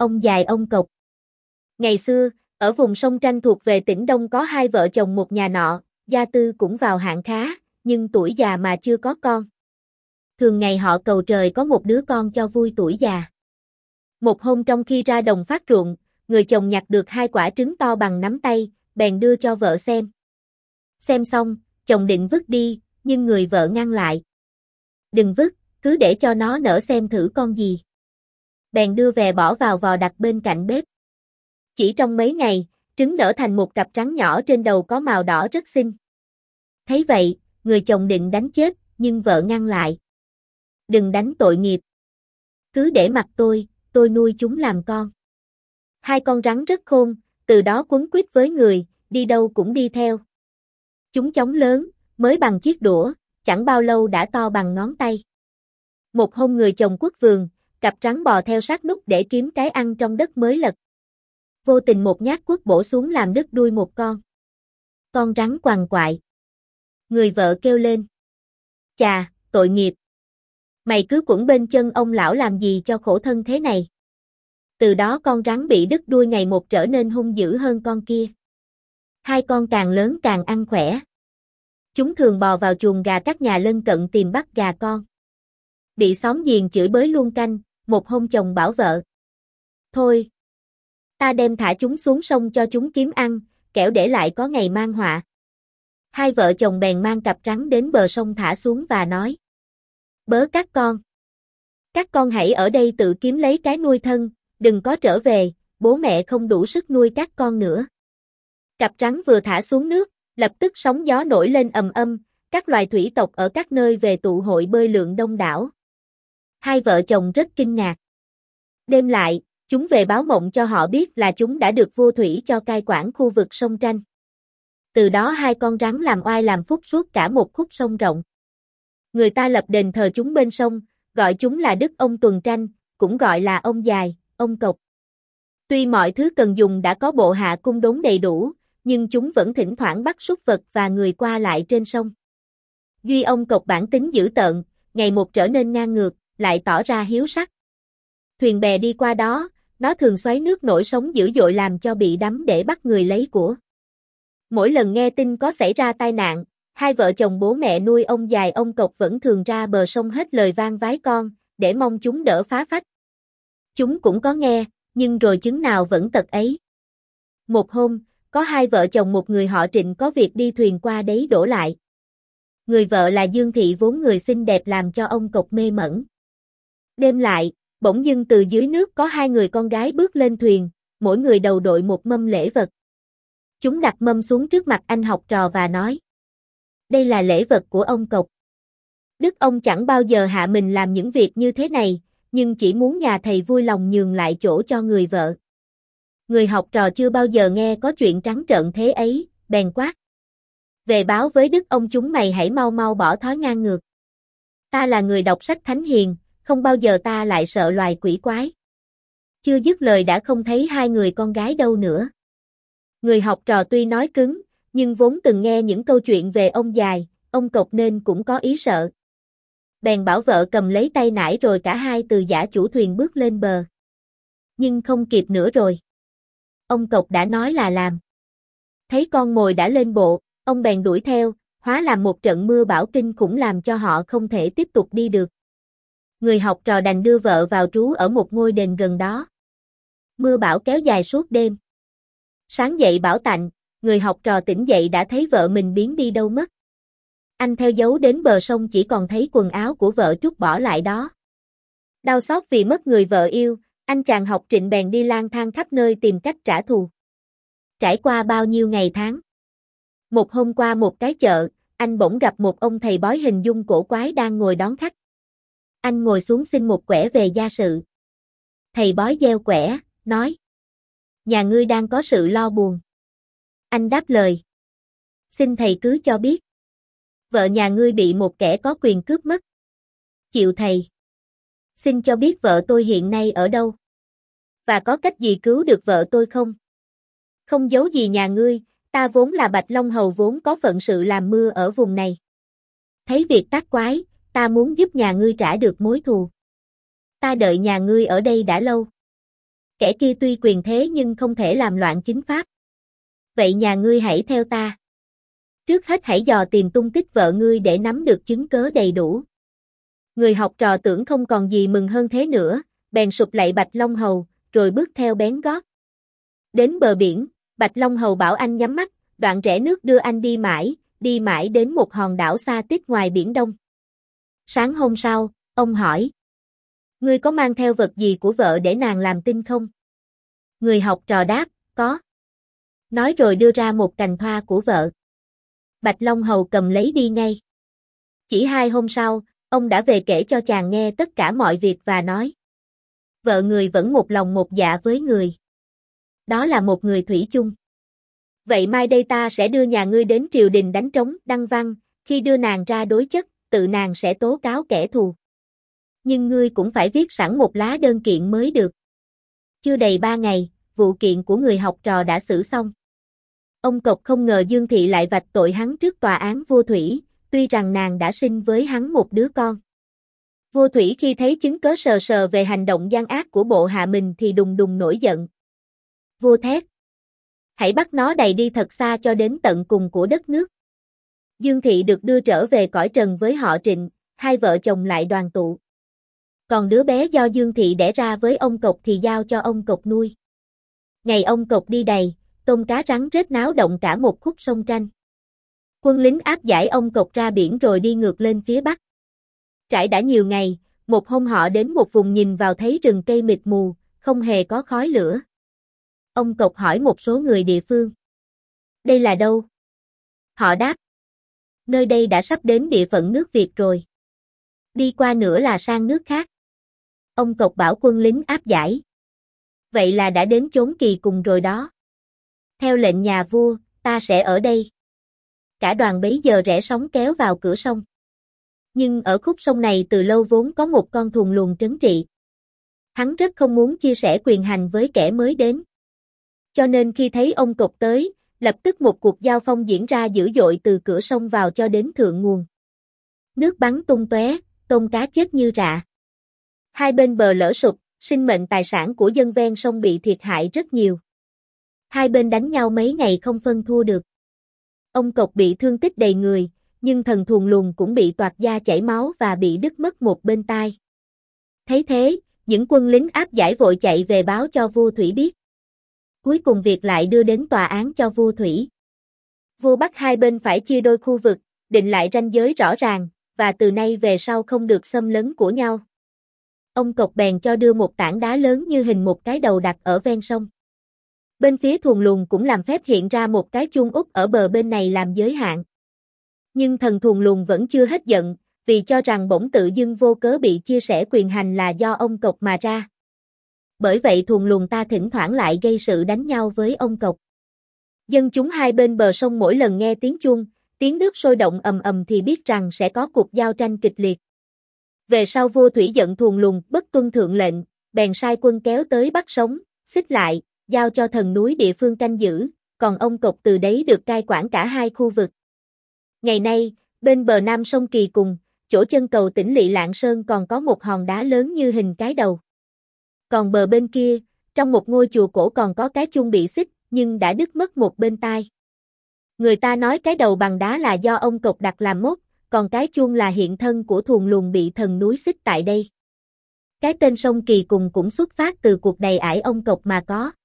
Ông dài ông cộc. Ngày xưa, ở vùng sông Tranh thuộc về tỉnh Đông có hai vợ chồng một nhà nọ, gia tư cũng vào hạng khá, nhưng tuổi già mà chưa có con. Thường ngày họ cầu trời có một đứa con cho vui tuổi già. Một hôm trong khi ra đồng phát ruộng, người chồng nhặt được hai quả trứng to bằng nắm tay, bèn đưa cho vợ xem. Xem xong, chồng định vứt đi, nhưng người vợ ngăn lại. Đừng vứt, cứ để cho nó nở xem thử con gì. Bèn đưa về bỏ vào vò đặt bên cạnh bếp. Chỉ trong mấy ngày, trứng nở thành một cặp trắng nhỏ trên đầu có màu đỏ rất xinh. Thấy vậy, người chồng định đánh chết, nhưng vợ ngăn lại. Đừng đánh tội nghiệp. Cứ để mặc tôi nuôi chúng làm con. Hai con rắn rất khôn, từ đó quấn quýt với người, đi đâu cũng đi theo. Chúng chóng lớn, mới bằng chiếc đũa, chẳng bao lâu đã to bằng ngón tay. Một hôm người chồng quất vườn, cặp rắn bò theo sát nút để kiếm cái ăn trong đất mới lật. Vô tình một nhát quất bổ xuống làm đứt đuôi một con. Con rắn quằn quại. Người vợ kêu lên. Chà, tội nghiệp. Mày cứ quẩn bên chân ông lão làm gì cho khổ thân thế này. Từ đó con rắn bị đứt đuôi ngày một trở nên hung dữ hơn con kia. Hai con càng lớn càng ăn khỏe. Chúng thường bò vào chuồng gà các nhà lân cận tìm bắt gà con. Bị xóm giềng chửi bới luôn canh, một hôm chồng bảo vợ. Thôi, ta đem thả chúng xuống sông cho chúng kiếm ăn, kẻo để lại có ngày mang họa. Hai vợ chồng bèn mang cặp rắn đến bờ sông thả xuống và nói. Bớ các con hãy ở đây tự kiếm lấy cái nuôi thân, đừng có trở về, bố mẹ không đủ sức nuôi các con nữa. Cặp rắn vừa thả xuống nước, lập tức sóng gió nổi lên ầm ầm, các loài thủy tộc ở các nơi về tụ hội bơi lượn đông đảo. Hai vợ chồng rất kinh ngạc. Đêm lại, chúng về báo mộng cho họ biết là chúng đã được vua thủy cho cai quản khu vực sông Tranh. Từ đó hai con rắn làm oai làm phúc suốt cả một khúc sông rộng. Người ta lập đền thờ chúng bên sông, gọi chúng là Đức Ông Tuần Tranh, cũng gọi là ông dài, ông cộc. Tuy mọi thứ cần dùng đã có bộ hạ cung đốn đầy đủ, nhưng chúng vẫn thỉnh thoảng bắt súc vật và người qua lại trên sông. Duy ông cộc bản tính dữ tợn, ngày một trở nên ngang ngược, lại tỏ ra hiếu sắc. Thuyền bè đi qua đó, nó thường xoáy nước nổi sóng dữ dội làm cho bị đắm để bắt người lấy của. Mỗi lần nghe tin có xảy ra tai nạn, hai vợ chồng bố mẹ nuôi ông dài ông cộc vẫn thường ra bờ sông hết lời van vái con, để mong chúng đỡ phá phách. Chúng cũng có nghe, nhưng rồi chứng nào vẫn tật ấy. Một hôm, có hai vợ chồng một người họ Trịnh có việc đi thuyền qua đấy đổ lại. Người vợ là Dương Thị vốn người xinh đẹp làm cho ông cộc mê mẩn. Đêm lại, bỗng dưng từ dưới nước có hai người con gái bước lên thuyền, mỗi người đầu đội một mâm lễ vật. Chúng đặt mâm xuống trước mặt anh học trò và nói. Đây là lễ vật của ông cộc. Đức ông chẳng bao giờ hạ mình làm những việc như thế này, nhưng chỉ muốn nhà thầy vui lòng nhường lại chỗ cho người vợ. Người học trò chưa bao giờ nghe có chuyện trắng trợn thế ấy, bèn quát. Về báo với Đức ông chúng mày hãy mau mau bỏ thói ngang ngược. Ta là người đọc sách thánh hiền, không bao giờ ta lại sợ loài quỷ quái. Chưa dứt lời đã không thấy hai người con gái đâu nữa. Người học trò tuy nói cứng, nhưng vốn từng nghe những câu chuyện về ông dài, ông cộc nên cũng có ý sợ. Bèn bảo vợ cầm lấy tay nải rồi cả hai từ giã chủ thuyền bước lên bờ. Nhưng không kịp nữa rồi. Ông cộc đã nói là làm. Thấy con mồi đã lên bộ, ông bèn đuổi theo, hóa làm một trận mưa bão kinh khủng làm cho họ không thể tiếp tục đi được. Người học trò đành đưa vợ vào trú ở một ngôi đền gần đó. Mưa bão kéo dài suốt đêm. Sáng dậy bão tạnh, người học trò tỉnh dậy đã thấy vợ mình biến đi đâu mất. Anh theo dấu đến bờ sông chỉ còn thấy quần áo của vợ trút bỏ lại đó. Đau xót vì mất người vợ yêu, anh chàng học Trịnh bèn đi lang thang khắp nơi tìm cách trả thù. Trải qua bao nhiêu ngày tháng. Một hôm qua một cái chợ, anh bỗng gặp một ông thầy bói hình dung cổ quái đang ngồi đón khách. Anh ngồi xuống xin một quẻ về gia sự. Thầy bói gieo quẻ, nói. Nhà ngươi đang có sự lo buồn. Anh đáp lời. Xin thầy cứ cho biết. Vợ nhà ngươi bị một kẻ có quyền cướp mất. Chịu thầy. Xin cho biết vợ tôi hiện nay ở đâu. Và có cách gì cứu được vợ tôi không? Không giấu gì nhà ngươi, ta vốn là Bạch Long Hầu vốn có phận sự làm mưa ở vùng này. Thấy việc tác quái, ta muốn giúp nhà ngươi trả được mối thù. Ta đợi nhà ngươi ở đây đã lâu. Kẻ kia tuy quyền thế nhưng không thể làm loạn chính pháp. Vậy nhà ngươi hãy theo ta. Trước hết hãy dò tìm tung tích vợ ngươi để nắm được chứng cớ đầy đủ. Người học trò tưởng không còn gì mừng hơn thế nữa, bèn sụp lạy Bạch Long Hầu, rồi bước theo bén gót. Đến bờ biển, Bạch Long Hầu bảo anh nhắm mắt, đoạn rẽ nước đưa anh đi mãi đến một hòn đảo xa tít ngoài biển Đông. Sáng hôm sau, ông hỏi: ngươi có mang theo vật gì của vợ để nàng làm tin không? Người học trò đáp: có. Nói rồi đưa ra một cành thoa của vợ. Bạch Long Hầu cầm lấy đi ngay. Chỉ 2 hôm sau, ông đã về kể cho chàng nghe tất cả mọi việc và nói: vợ người vẫn một lòng một dạ với người. Đó là một người thủy chung. Vậy mai đây ta sẽ đưa nhà ngươi đến triều đình đánh trống, đăng văn, khi đưa nàng ra đối chất, tự nàng sẽ tố cáo kẻ thù. Nhưng ngươi cũng phải viết sẵn một lá đơn kiện mới được. Chưa đầy 3 ngày, vụ kiện của người học trò đã xử xong. Ông Cộc không ngờ Dương Thị lại vạch tội hắn trước tòa án vua Thủy, tuy rằng nàng đã sinh với hắn một đứa con. Vua Thủy khi thấy chứng cớ sờ sờ về hành động gian ác của bộ hạ mình thì đùng đùng nổi giận. Vua thét: hãy bắt nó đày đi thật xa cho đến tận cùng của đất nước. Dương Thị được đưa trở về cõi trần với họ Trịnh, hai vợ chồng lại đoàn tụ. Còn đứa bé do Dương Thị đẻ ra với ông Cộc thì giao cho ông Cộc nuôi. Ngày ông Cộc đi đày, tôm cá rắn rết náo động cả một khúc sông Tranh. Quân lính áp giải ông Cộc ra biển rồi đi ngược lên phía bắc. Trải đã nhiều ngày, một hôm họ đến một vùng nhìn vào thấy rừng cây mịt mù, không hề có khói lửa. Ông Cộc hỏi một số người địa phương: đây là đâu? Họ đáp: nơi đây đã sắp đến địa phận nước Việt rồi. Đi qua nữa là sang nước khác. Ông Cộc bảo quân lính áp giải: vậy là đã đến chốn kỳ cùng rồi đó. Theo lệnh nhà vua, ta sẽ ở đây. Cả đoàn bấy giờ rẽ sóng kéo vào cửa sông. Nhưng ở khúc sông này từ lâu vốn có một con thuần luồng trấn trị. Hắn rất không muốn chia sẻ quyền hành với kẻ mới đến. Cho nên khi thấy ông Cộc tới, lập tức một cuộc giao phong diễn ra dữ dội từ cửa sông vào cho đến thượng nguồn. Nước bắn tung tóe, tôm cá chết như rạ. Hai bên bờ lở sụp, sinh mệnh tài sản của dân ven sông bị thiệt hại rất nhiều. Hai bên đánh nhau mấy ngày không phân thua được. Ông Cộc bị thương tích đầy người, nhưng thần thuần luồng cũng bị toạc da chảy máu và bị đứt mất một bên tai. Thấy thế, những quân lính áp giải vội chạy về báo cho vua Thủy biết. Cuối cùng việc lại đưa đến tòa án cho vua Thủy. Vua bắt hai bên phải chia đôi khu vực, định lại ranh giới rõ ràng, và từ nay về sau không được xâm lấn của nhau. Ông Cộc bèn cho đưa một tảng đá lớn như hình một cái đầu đặt ở ven sông. Bên phía thuần luồng cũng làm phép hiện ra một cái chuông út ở bờ bên này làm giới hạn. Nhưng thần thuần luồng vẫn chưa hết giận, vì cho rằng bổng tự dưng vô cớ bị chia sẻ quyền hành là do ông Cộc mà ra. Bởi vậy thuần luồng ta thỉnh thoảng lại gây sự đánh nhau với ông Cộc. Dân chúng hai bên bờ sông mỗi lần nghe tiếng chuông, tiếng nước sôi động ầm ầm thì biết rằng sẽ có cuộc giao tranh kịch liệt. Về sau vua Thủy giận thuần luồng bất tuân thượng lệnh, bèn sai quân kéo tới bắt sống, xích lại, giao cho thần núi địa phương canh giữ, còn ông Cộc từ đấy được cai quản cả hai khu vực. Ngày nay, bên bờ nam sông Kỳ Cùng, chỗ chân cầu Tỉnh Lỵ Lạng Sơn còn có một hòn đá lớn như hình cái đầu. Còn bờ bên kia, trong một ngôi chùa cổ còn có cái chuông bị xích, nhưng đã đứt mất một bên tai. Người ta nói cái đầu bằng đá là do ông Cộc đặt làm mốc, còn cái chuông là hiện thân của thuần luồng bị thần núi xích tại đây. Cái tên sông Kỳ Cùng cũng xuất phát từ cuộc đầy ải ông Cộc mà có.